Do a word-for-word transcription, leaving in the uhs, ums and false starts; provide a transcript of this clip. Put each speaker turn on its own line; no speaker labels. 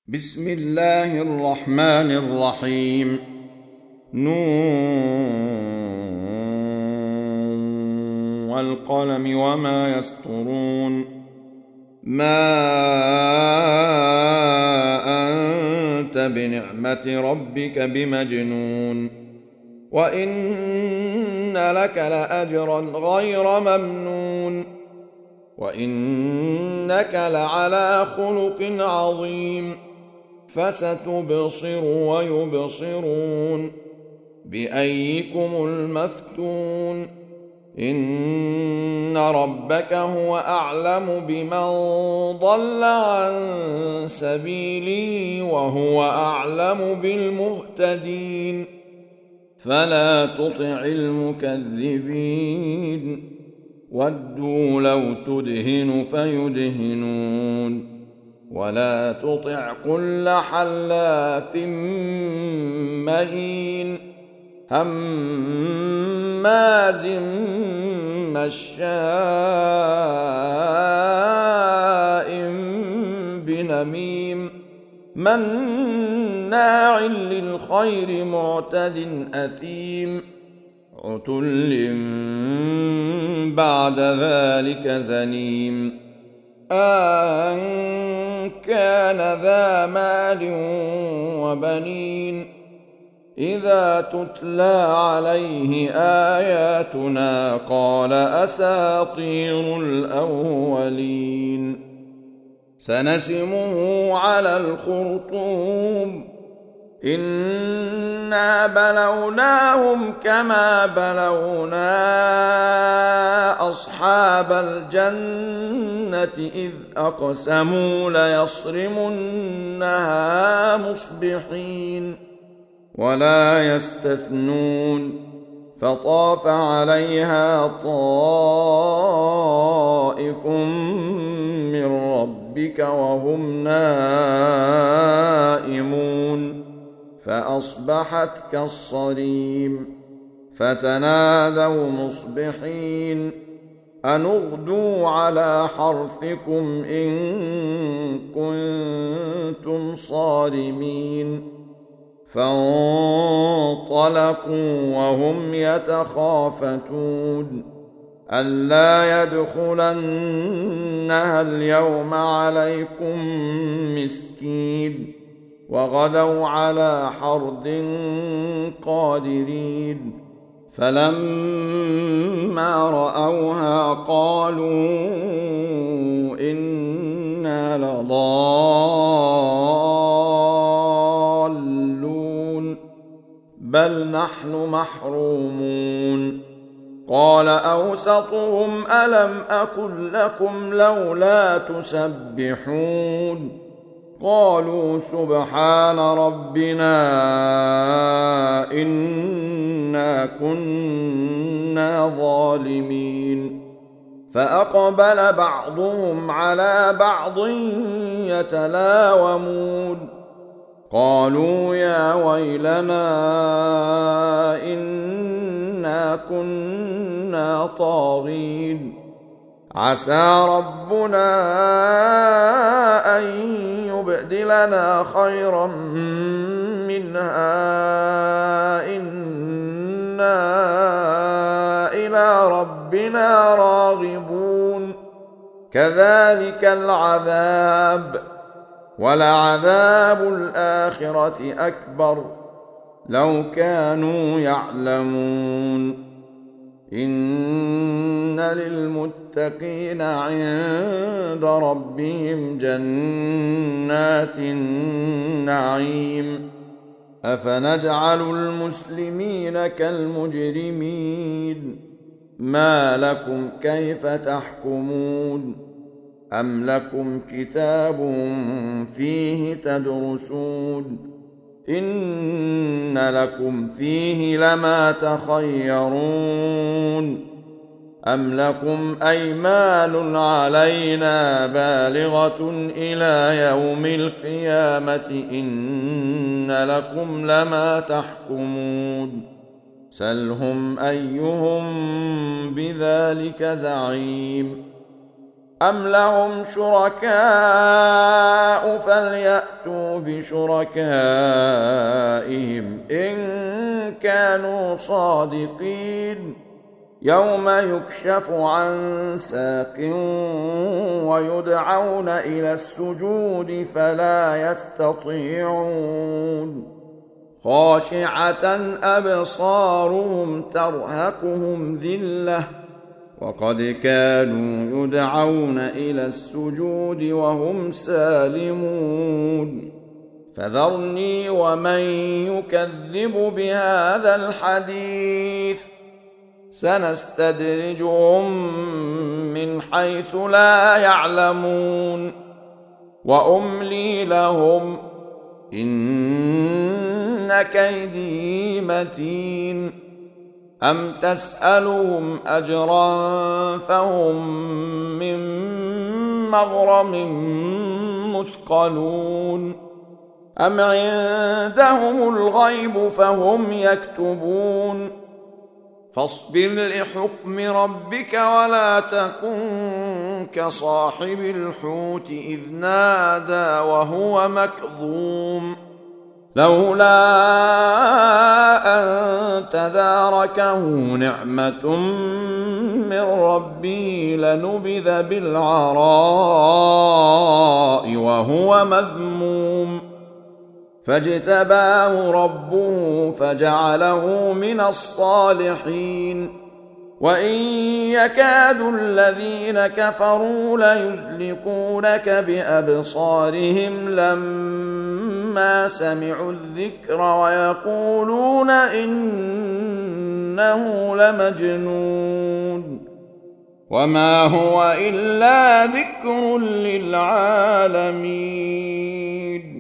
بسم الله الرحمن الرحيم. نون والقلم وما يسطرون. ما أنت بنعمة ربك بمجنون، وإن لك لأجرا غير ممنون، وإنك لعلى خلق عظيم. فستبصر ويبصرون بأيكم المفتون. إن ربك هو أعلم بمن ضل عن سبيله وهو أعلم بالمهتدين. فلا تطع المكذبين، ودوا لو تدهن فيدهنون، ولا تطع كل حلاف مهين هماز مشاء بنميم مناع للخير معتد أثيم عتل بعد ذلك زنيم. أن كان ذا مال وبنين إذا تتلى عليه آياتنا قال أساطير الأولين. سنسمه على الخرطوم. إنا بلوناهم كما بلونا أصحاب الجنة إذ أقسموا ليصرمنها مصبحين ولا يستثنون. فطاف عليها طائف من ربك وهم نائمون فأصبحت كالصريم. فتنادوا مصبحين أن اغدوا على حرثكم إن كنتم صارمين. فانطلقوا وهم يتخافتون ألا يدخلنها اليوم عليكم مسكين وغدوا على حرد قادرين. فلما رأوها قالوا إنا لضالون بل نحن محرومون. قال أوسطهم ألم أقل لكم لولا تسبحون. قالوا سبحان ربنا إنا كنا ظالمين. فأقبل بعضهم على بعض يتلاومون قالوا يا ويلنا إنا كنا طاغين. عسى ربنا أن يبدلنا خيرا منها إنا إلى ربنا راغبون. كذلك العذاب ولعذاب الآخرة أكبر لو كانوا يعلمون. إن للمتقين عند ربهم جنات النعيم. أفنجعل المسلمين كالمجرمين ما لكم كيف تحكمون. أم لكم كتاب فيه تدرسون إن لكم فيه لما تخيرون. أم لكم أيمان علينا بالغة إلى يوم القيامة إن لكم لما تحكمون. سلهم أيهم بذلك زعيم. أم لهم شركاء فليأتوا بشركائهم إن كانوا صادقين يوم يكشف عن ساق ويدعون إلى السجود فلا يستطيعون خاشعة أبصارهم ترهقهم ذلة وقد كانوا يدعون إلى السجود وهم سالمون فذرني ومن يكذب بهذا الحديث سنستدرجهم من حيث لا يعلمون وأملي لهم إن كيدي متين أم تسألهم أجرا فهم من مغرم مثقلون أم عندهم الغيب فهم يكتبون فاصبر لحكم ربك ولا تكن كصاحب الحوت إذ نادى وهو مكظوم لولا أن تداركه نعمة من ربه لنبذ بالعراء وهو مذموم فاجتباه ربه فجعله من الصالحين وإن يكاد الذين كفروا ليزلقونك بأبصارهم لما سمعوا الذكر ويقولون إنه لمجنون وما هو إلا ذكر للعالمين.